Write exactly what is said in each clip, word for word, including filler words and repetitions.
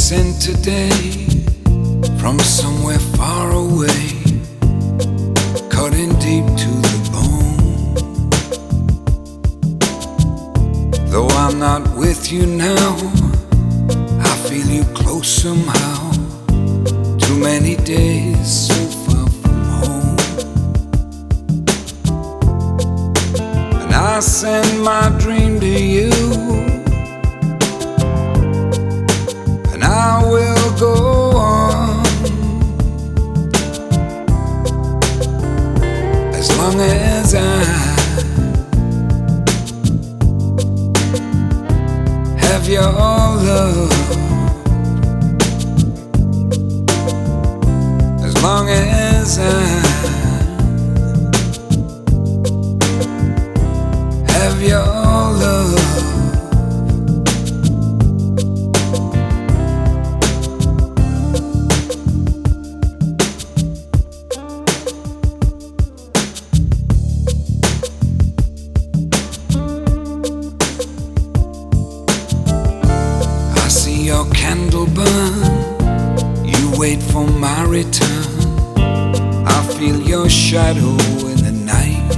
sent today from somewhere far away, cutting deep to the bone. Though I'm not with you now, I feel you close somehow. Too many days so far from home, and I send my dream to you, and I will go on as long as I have your love, as long as I have your love. I see your candle burn, you wait for my return. I feel your shadow in the night.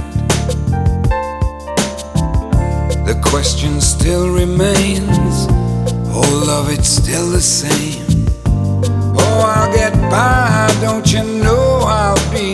The question still remains, oh love, it's still the same. Oh, I'll get by, don't you know I'll be